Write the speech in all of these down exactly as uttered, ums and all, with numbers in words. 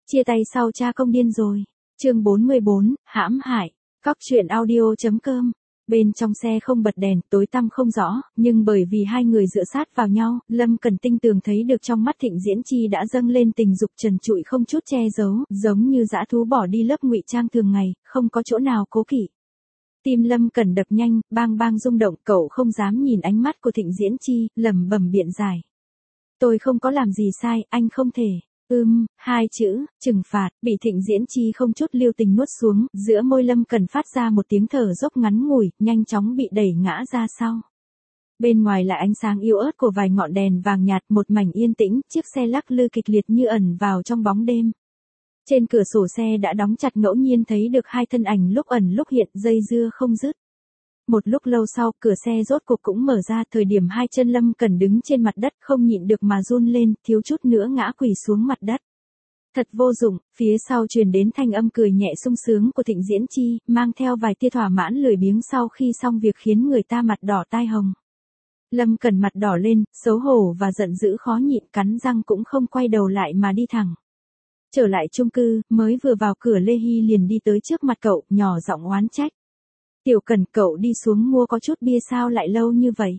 Chia tay sau cha công điên rồi. Chương bốn mươi bốn, hãm hại. Cóc truyện audio chấm com. Bên trong xe không bật đèn, tối tăm không rõ, nhưng bởi vì hai người dựa sát vào nhau, Lâm Cẩn tinh tường thấy được trong mắt Thịnh Diễn Chi đã dâng lên tình dục trần trụi không chút che giấu, giống như dã thú bỏ đi lớp ngụy trang thường ngày, không có chỗ nào cố kỵ. Tim Lâm Cẩn đập nhanh, bang bang rung động, cậu không dám nhìn ánh mắt của Thịnh Diễn Chi, lẩm bẩm biện giải. Tôi không có làm gì sai, anh không thể. Ưm, hai chữ, trừng phạt, bị Thịnh Diễn Chi không chút lưu tình nuốt xuống, giữa môi Lâm Cẩn phát ra một tiếng thở dốc ngắn ngủi, nhanh chóng bị đẩy ngã ra sau. Bên ngoài là ánh sáng yếu ớt của vài ngọn đèn vàng nhạt, một mảnh yên tĩnh, chiếc xe lắc lư kịch liệt như ẩn vào trong bóng đêm. Trên cửa sổ xe đã đóng chặt, ngẫu nhiên thấy được hai thân ảnh lúc ẩn lúc hiện, dây dưa không dứt. Một lúc lâu sau, cửa xe rốt cuộc cũng mở ra, thời điểm hai chân Lâm Cẩn đứng trên mặt đất không nhịn được mà run lên, thiếu chút nữa ngã quỳ xuống mặt đất. Thật vô dụng, phía sau truyền đến thanh âm cười nhẹ sung sướng của Thịnh Diễn Chi, mang theo vài tia thỏa mãn lười biếng sau khi xong việc khiến người ta mặt đỏ tai hồng. Lâm Cẩn mặt đỏ lên, xấu hổ và giận dữ khó nhịn, cắn răng cũng không quay đầu lại mà đi thẳng. Trở lại chung cư, mới vừa vào cửa Lê Hy liền đi tới trước mặt cậu, nhỏ giọng oán trách. Tiểu Cẩn, cậu đi xuống mua có chút bia sao lại lâu như vậy?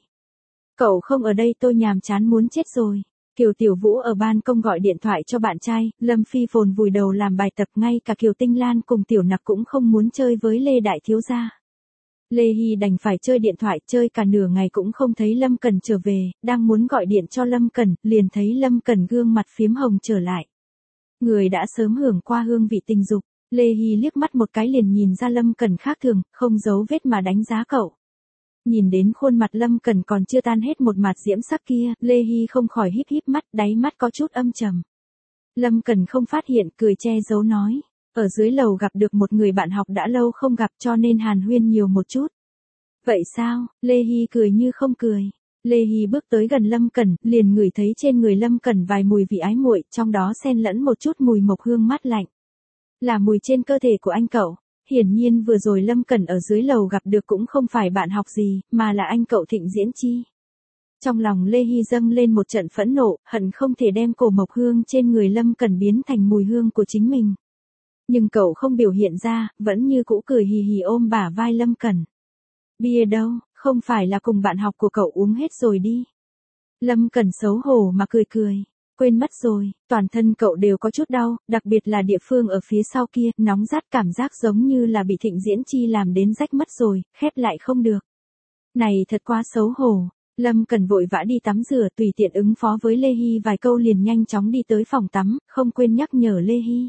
Cậu không ở đây tôi nhàm chán muốn chết rồi. Kiều Tiểu Vũ ở ban công gọi điện thoại cho bạn trai, Lâm Phi Phồn vùi đầu làm bài tập, ngay cả Kiều Tinh Lan cùng Tiểu Nặc cũng không muốn chơi với Lê Đại Thiếu Gia. Lê Hy đành phải chơi điện thoại, chơi cả nửa ngày cũng không thấy Lâm Cẩn trở về, đang muốn gọi điện cho Lâm Cẩn, liền thấy Lâm Cẩn gương mặt phiếm hồng trở lại. Người đã sớm hưởng qua hương vị tình dục. Lê Hy liếc mắt một cái liền nhìn ra Lâm Cẩn khác thường, không giấu vết mà đánh giá cậu. Nhìn đến khuôn mặt Lâm Cẩn còn chưa tan hết một mạt diễm sắc kia, Lê Hy không khỏi híp híp mắt, đáy mắt có chút âm trầm. Lâm Cẩn không phát hiện, cười che giấu nói, ở dưới lầu gặp được một người bạn học đã lâu không gặp cho nên hàn huyên nhiều một chút. Vậy sao? Lê Hy cười như không cười. Lê Hy bước tới gần Lâm Cẩn, liền ngửi thấy trên người Lâm Cẩn vài mùi vị ái muội, trong đó xen lẫn một chút mùi mộc hương mát lạnh. Là mùi trên cơ thể của anh cậu. Hiển nhiên vừa rồi Lâm Cẩn ở dưới lầu gặp được cũng không phải bạn học gì, mà là anh cậu Thịnh Diễn Chi. Trong lòng Lê Hy dâng lên một trận phẫn nộ, hận không thể đem cổ mộc hương trên người Lâm Cẩn biến thành mùi hương của chính mình. Nhưng cậu không biểu hiện ra, vẫn như cũ cười hì hì ôm bả vai Lâm Cẩn. Bia đâu, không phải là cùng bạn học của cậu uống hết rồi đi. Lâm Cẩn xấu hổ mà cười cười. Quên mất rồi, toàn thân cậu đều có chút đau, đặc biệt là địa phương ở phía sau kia, nóng rát, cảm giác giống như là bị Thịnh Diễn Chi làm đến rách mất rồi, khép lại không được. Này thật quá xấu hổ. Lâm Cẩn vội vã đi tắm rửa, tùy tiện ứng phó với Lê Hy vài câu liền nhanh chóng đi tới phòng tắm, không quên nhắc nhở Lê Hy.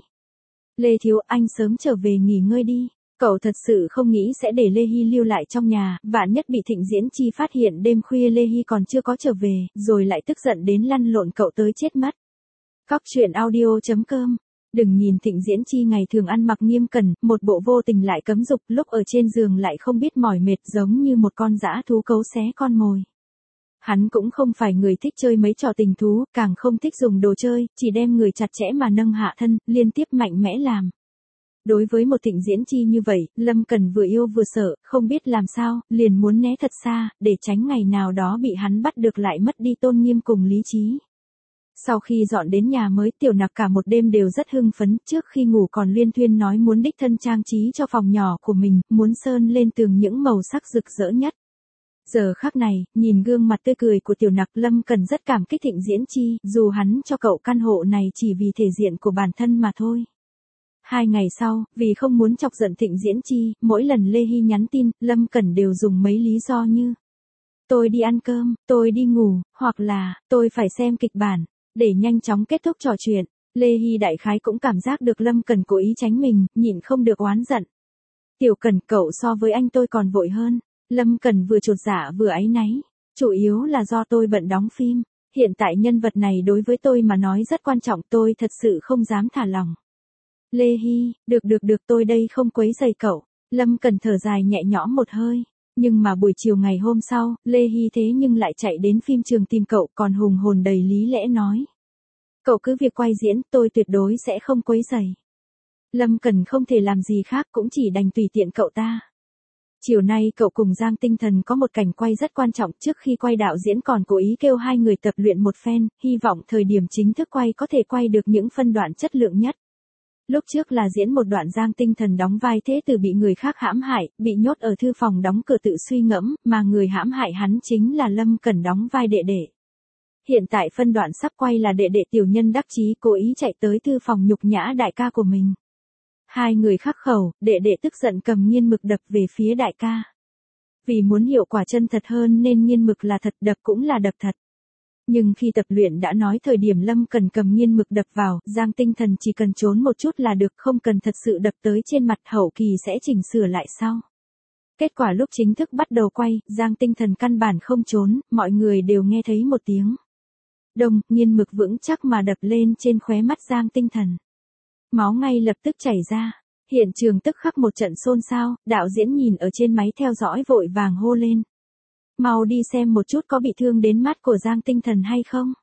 Lê Thiếu, anh sớm trở về nghỉ ngơi đi. Cậu thật sự không nghĩ sẽ để Lê Hy lưu lại trong nhà, vạn nhất bị Thịnh Diễn Chi phát hiện đêm khuya Lê Hy còn chưa có trở về, rồi lại tức giận đến lăn lộn cậu tới chết mất. Cóc truyện audio chấm com. Đừng nhìn Thịnh Diễn Chi ngày thường ăn mặc nghiêm cẩn, một bộ vô tình lại cấm dục, lúc ở trên giường lại không biết mỏi mệt, giống như một con dã thú cấu xé con mồi. Hắn cũng không phải người thích chơi mấy trò tình thú, càng không thích dùng đồ chơi, chỉ đem người chặt chẽ mà nâng hạ thân, liên tiếp mạnh mẽ làm. Đối với một Thịnh Diễn Chi như vậy, Lâm Cẩn vừa yêu vừa sợ, không biết làm sao, liền muốn né thật xa, để tránh ngày nào đó bị hắn bắt được lại mất đi tôn nghiêm cùng lý trí. Sau khi dọn đến nhà mới, Tiểu Nặc cả một đêm đều rất hưng phấn, trước khi ngủ còn liên thuyên nói muốn đích thân trang trí cho phòng nhỏ của mình, muốn sơn lên tường những màu sắc rực rỡ nhất. Giờ khắc này, nhìn gương mặt tươi cười của Tiểu Nặc, Lâm Cẩn rất cảm kích Thịnh Diễn Chi, dù hắn cho cậu căn hộ này chỉ vì thể diện của bản thân mà thôi. Hai ngày sau, vì không muốn chọc giận Thịnh Diễn Chi, mỗi lần Lê Hy nhắn tin, Lâm Cẩn đều dùng mấy lý do như tôi đi ăn cơm, tôi đi ngủ, hoặc là tôi phải xem kịch bản, để nhanh chóng kết thúc trò chuyện. Lê Hy đại khái cũng cảm giác được Lâm Cẩn cố ý tránh mình, nhịn không được oán giận. Tiểu Cẩn, cậu so với anh tôi còn vội hơn. Lâm Cẩn vừa chột dạ vừa áy náy. Chủ yếu là do tôi bận đóng phim. Hiện tại nhân vật này đối với tôi mà nói rất quan trọng, tôi thật sự không dám thả lỏng. Lê Hy, được được được, tôi đây không quấy rầy cậu. Lâm Cẩn thở dài nhẹ nhõm một hơi. Nhưng mà buổi chiều ngày hôm sau, Lê Hy thế nhưng lại chạy đến phim trường tìm cậu, còn hùng hồn đầy lý lẽ nói. Cậu cứ việc quay diễn, tôi tuyệt đối sẽ không quấy rầy. Lâm Cẩn không thể làm gì khác, cũng chỉ đành tùy tiện cậu ta. Chiều nay cậu cùng Giang Tinh Thần có một cảnh quay rất quan trọng, trước khi quay đạo diễn còn cố ý kêu hai người tập luyện một phen, hy vọng thời điểm chính thức quay có thể quay được những phân đoạn chất lượng nhất. Lúc trước là diễn một đoạn Giang Tinh Thần đóng vai thế tử bị người khác hãm hại, bị nhốt ở thư phòng đóng cửa tự suy ngẫm, mà người hãm hại hắn chính là Lâm Cẩn đóng vai đệ đệ. Hiện tại phân đoạn sắp quay là đệ đệ tiểu nhân đắc chí cố ý chạy tới thư phòng nhục nhã đại ca của mình. Hai người khắc khẩu, đệ đệ tức giận cầm nghiên mực đập về phía đại ca. Vì muốn hiệu quả chân thật hơn nên nghiên mực là thật, đập cũng là đập thật. Nhưng khi tập luyện đã nói thời điểm Lâm Cẩn cầm nghiên mực đập vào, Giang Tinh Thần chỉ cần trốn một chút là được, không cần thật sự đập tới trên mặt, hậu kỳ sẽ chỉnh sửa lại sau. Kết quả lúc chính thức bắt đầu quay, Giang Tinh Thần căn bản không trốn, mọi người đều nghe thấy một tiếng đông, nghiên mực vững chắc mà đập lên trên khóe mắt Giang Tinh Thần. Máu ngay lập tức chảy ra, hiện trường tức khắc một trận xôn xao, đạo diễn nhìn ở trên máy theo dõi vội vàng hô lên. Mau đi xem một chút có bị thương đến mắt của Giang Tinh Thần hay không.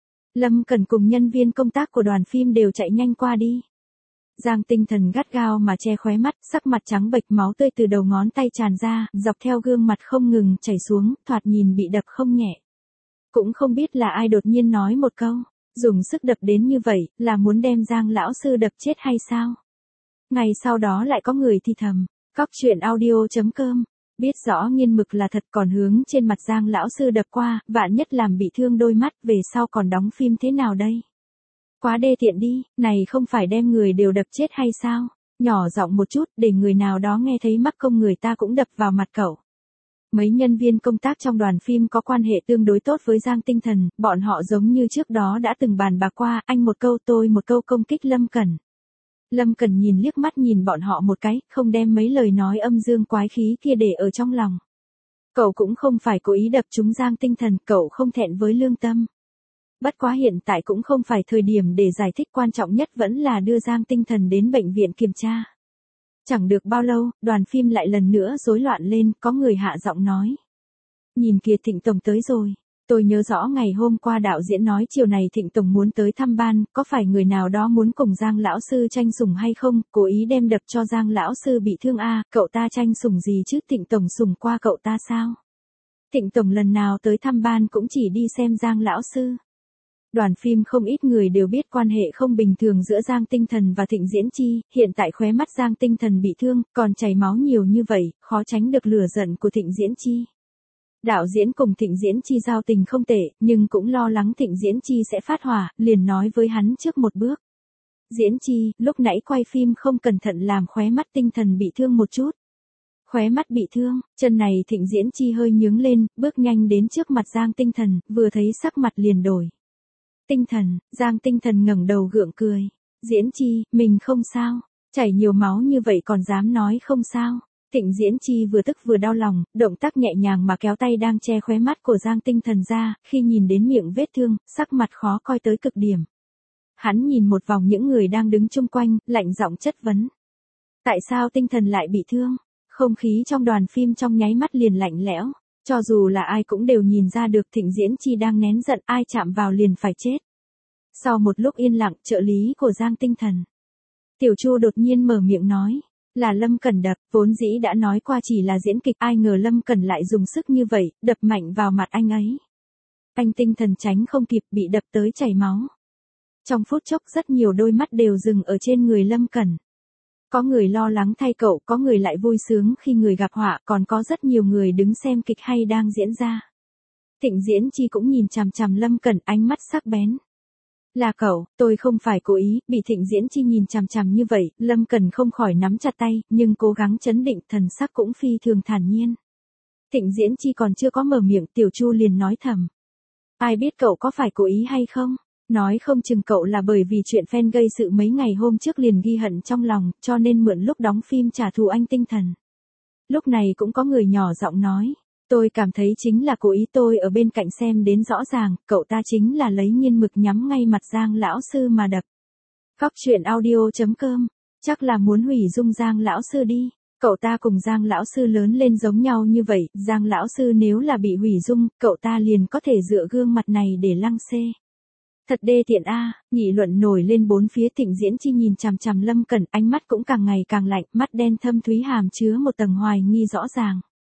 Lâm Cẩn cùng nhân viên công tác của đoàn phim đều chạy nhanh qua đi. Giang Tinh Thần gắt gao mà che khóe mắt, sắc mặt trắng bệch, máu tươi từ đầu ngón tay tràn ra, dọc theo gương mặt không ngừng chảy xuống, thoạt nhìn bị đập không nhẹ. Cũng không biết là ai đột nhiên nói một câu, dùng sức đập đến như vậy, là muốn đem Giang lão sư đập chết hay sao? Ngày sau đó lại có người thì thầm, cóc truyện audio chấm com, biết rõ nghiên mực là thật còn hướng trên mặt Giang lão sư đập qua, vạn nhất làm bị thương đôi mắt, về sau còn đóng phim thế nào đây? Quá đê tiện đi, này không phải đem người đều đập chết hay sao? Nhỏ giọng một chút, để người nào đó nghe thấy mắc công người ta cũng đập vào mặt cậu. Mấy nhân viên công tác trong đoàn phim có quan hệ tương đối tốt với Giang Tinh Thần, bọn họ giống như trước đó đã từng bàn bạc qua, anh một câu tôi một câu công kích Lâm Cẩn. Lâm Cẩn nhìn liếc mắt nhìn bọn họ một cái, không đem mấy lời nói âm dương quái khí kia để ở trong lòng. Cậu cũng không phải cố ý đập trúng Giang Tinh Thần, cậu không thẹn với lương tâm. Bất quá hiện tại cũng không phải thời điểm để giải thích, quan trọng nhất vẫn là đưa Giang Tinh Thần đến bệnh viện kiểm tra. Chẳng được bao lâu, đoàn phim lại lần nữa rối loạn lên, có người hạ giọng nói. Nhìn kìa, Thịnh Tổng tới rồi. Tôi nhớ rõ ngày hôm qua đạo diễn nói chiều này Thịnh Tổng muốn tới thăm ban, có phải người nào đó muốn cùng Giang lão sư tranh sủng hay không, cố ý đem đập cho Giang lão sư bị thương a, à, cậu ta tranh sủng gì chứ, Thịnh Tổng sủng qua cậu ta sao? Thịnh Tổng lần nào tới thăm ban cũng chỉ đi xem Giang lão sư. Đoàn phim không ít người đều biết quan hệ không bình thường giữa Giang Tinh Thần và Thịnh Diễn Chi, hiện tại khóe mắt Giang Tinh Thần bị thương, còn chảy máu nhiều như vậy, khó tránh được lửa giận của Thịnh Diễn Chi. Đạo diễn cùng Thịnh Diễn Chi giao tình không tệ, nhưng cũng lo lắng Thịnh Diễn Chi sẽ phát hỏa, liền nói với hắn trước một bước. Diễn Chi, lúc nãy quay phim không cẩn thận làm khóe mắt Tinh Thần bị thương một chút. Khóe mắt bị thương, chân này Thịnh Diễn Chi hơi nhướng lên, bước nhanh đến trước mặt Giang Tinh Thần, vừa thấy sắc mặt liền đổi. Tinh Thần, Giang Tinh Thần ngẩng đầu gượng cười. Diễn Chi, mình không sao, chảy nhiều máu như vậy còn dám nói không sao. Thịnh Diễn Chi vừa tức vừa đau lòng, động tác nhẹ nhàng mà kéo tay đang che khóe mắt của Giang Tinh Thần ra, khi nhìn đến miệng vết thương, sắc mặt khó coi tới cực điểm. Hắn nhìn một vòng những người đang đứng chung quanh, lạnh giọng chất vấn. Tại sao Tinh Thần lại bị thương? Không khí trong đoàn phim trong nháy mắt liền lạnh lẽo. Cho dù là ai cũng đều nhìn ra được Thịnh Diễn Chi đang nén giận, ai chạm vào liền phải chết. Sau một lúc yên lặng, trợ lý của Giang Tinh Thần, Tiểu Chu đột nhiên mở miệng nói. Là Lâm Cẩn đập, vốn dĩ đã nói qua chỉ là diễn kịch, ai ngờ Lâm Cẩn lại dùng sức như vậy, đập mạnh vào mặt anh ấy. Anh Tinh Thần tránh không kịp, bị đập tới chảy máu. Trong phút chốc rất nhiều đôi mắt đều dừng ở trên người Lâm Cẩn. Có người lo lắng thay cậu, có người lại vui sướng khi người gặp họa, còn có rất nhiều người đứng xem kịch hay đang diễn ra. Thịnh Diễn Chi cũng nhìn chằm chằm Lâm Cẩn, ánh mắt sắc bén. Là cậu, tôi không phải cố ý, bị Thịnh Diễn Chi nhìn chằm chằm như vậy, Lâm Cẩn không khỏi nắm chặt tay, nhưng cố gắng chấn định, thần sắc cũng phi thường thản nhiên. Thịnh Diễn Chi còn chưa có mở miệng, Tiểu Chu liền nói thầm. Ai biết cậu có phải cố ý hay không? Nói không chừng cậu là bởi vì chuyện fan gây sự mấy ngày hôm trước liền ghi hận trong lòng, cho nên mượn lúc đóng phim trả thù anh Tinh Thần. Lúc này cũng có người nhỏ giọng nói. Tôi cảm thấy chính là cố ý, tôi ở bên cạnh xem đến rõ ràng, cậu ta chính là lấy nghiên mực nhắm ngay mặt Giang lão sư mà đập. Cóc truyện audio chấm com, chắc là muốn hủy dung Giang lão sư đi. Cậu ta cùng Giang lão sư lớn lên giống nhau như vậy, Giang lão sư nếu là bị hủy dung, cậu ta liền có thể dựa gương mặt này để lăng xê. Thật đê tiện a, nghị luận nổi lên bốn phía. Thịnh Diễn Chi nhìn chằm chằm Lâm Cẩn, ánh mắt cũng càng ngày càng lạnh, mắt đen thâm thúy hàm chứa một tầng hoài nghi rõ ràng.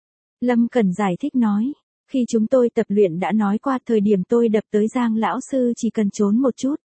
Lâm Cẩn giải thích nói, khi chúng tôi tập luyện đã nói qua, thời điểm tôi đập tới Giang lão sư chỉ cần trốn một chút.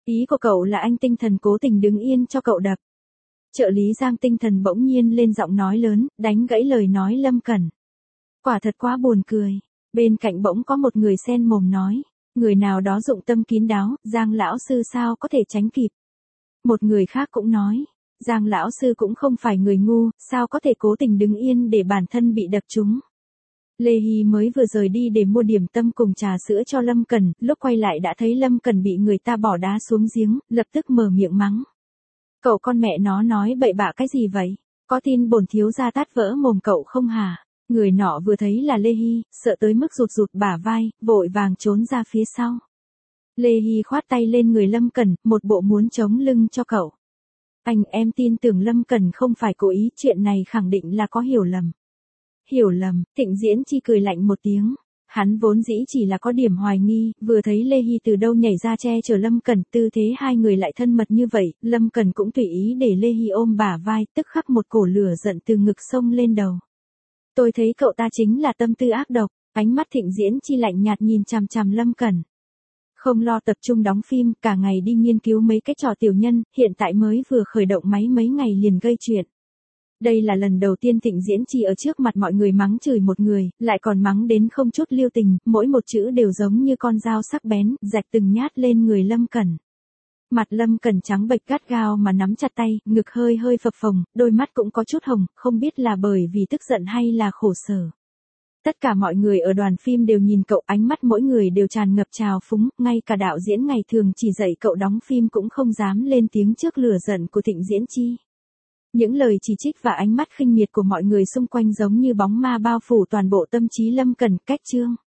Ý của cậu là anh tinh thần cố tình đứng yên cho cậu đập. Trợ lý Giang tinh thần bỗng nhiên lên giọng nói lớn, đánh gãy lời nói Lâm Cẩn. Quả thật quá buồn cười. Bên cạnh bỗng có một người xen mồm nói. Người nào đó dụng tâm kín đáo, Giang lão sư sao có thể tránh kịp. Một người khác cũng nói. Giang lão sư cũng không phải người ngu, sao có thể cố tình đứng yên để bản thân bị đập trúng. Lê Hy mới vừa rời đi để mua điểm tâm cùng trà sữa cho Lâm Cẩn, lúc quay lại đã thấy Lâm Cẩn bị người ta bỏ đá xuống giếng, lập tức mở miệng mắng. Cậu con mẹ nó nói bậy bạ cái gì vậy? Có tin bổn thiếu gia tát vỡ mồm cậu không hả? Người nọ vừa thấy là Lê Hy, sợ tới mức rụt rụt bả vai, vội vàng trốn ra phía sau. Lê Hy khoát tay lên người Lâm Cẩn, một bộ muốn chống lưng cho cậu. Anh em tin tưởng Lâm Cẩn không phải cố ý, chuyện này khẳng định là có hiểu lầm. Hiểu lầm, Thịnh Diễn Chi cười lạnh một tiếng. Hắn vốn dĩ chỉ là có điểm hoài nghi, vừa thấy Lê Hy từ đâu nhảy ra che chở Lâm Cẩn, tư thế hai người lại thân mật như vậy, Lâm Cẩn cũng tùy ý để Lê Hy ôm bả vai, tức khắc một cổ lửa giận từ ngực sông lên đầu. Tôi thấy cậu ta chính là tâm tư ác độc, ánh mắt Thịnh Diễn Chi lạnh nhạt nhìn chằm chằm Lâm Cẩn. Không lo tập trung đóng phim, cả ngày đi nghiên cứu mấy cái trò tiểu nhân, hiện tại mới vừa khởi động máy mấy ngày liền gây chuyện. Đây là lần đầu tiên Thịnh Diễn Chi ở trước mặt mọi người mắng chửi một người, lại còn mắng đến không chút lưu tình, mỗi một chữ đều giống như con dao sắc bén, rạch từng nhát lên người Lâm Cẩn. Mặt Lâm Cẩn trắng bệch gắt gao mà nắm chặt tay, ngực hơi hơi phập phồng, đôi mắt cũng có chút hồng, không biết là bởi vì tức giận hay là khổ sở. Tất cả mọi người ở đoàn phim đều nhìn cậu, ánh mắt mỗi người đều tràn ngập trào phúng, ngay cả đạo diễn ngày thường chỉ dạy cậu đóng phim cũng không dám lên tiếng trước lửa giận của Thịnh Diễn Chi. Những lời chỉ trích và ánh mắt khinh miệt của mọi người xung quanh giống như bóng ma bao phủ toàn bộ tâm trí Lâm Cẩn. Cách chương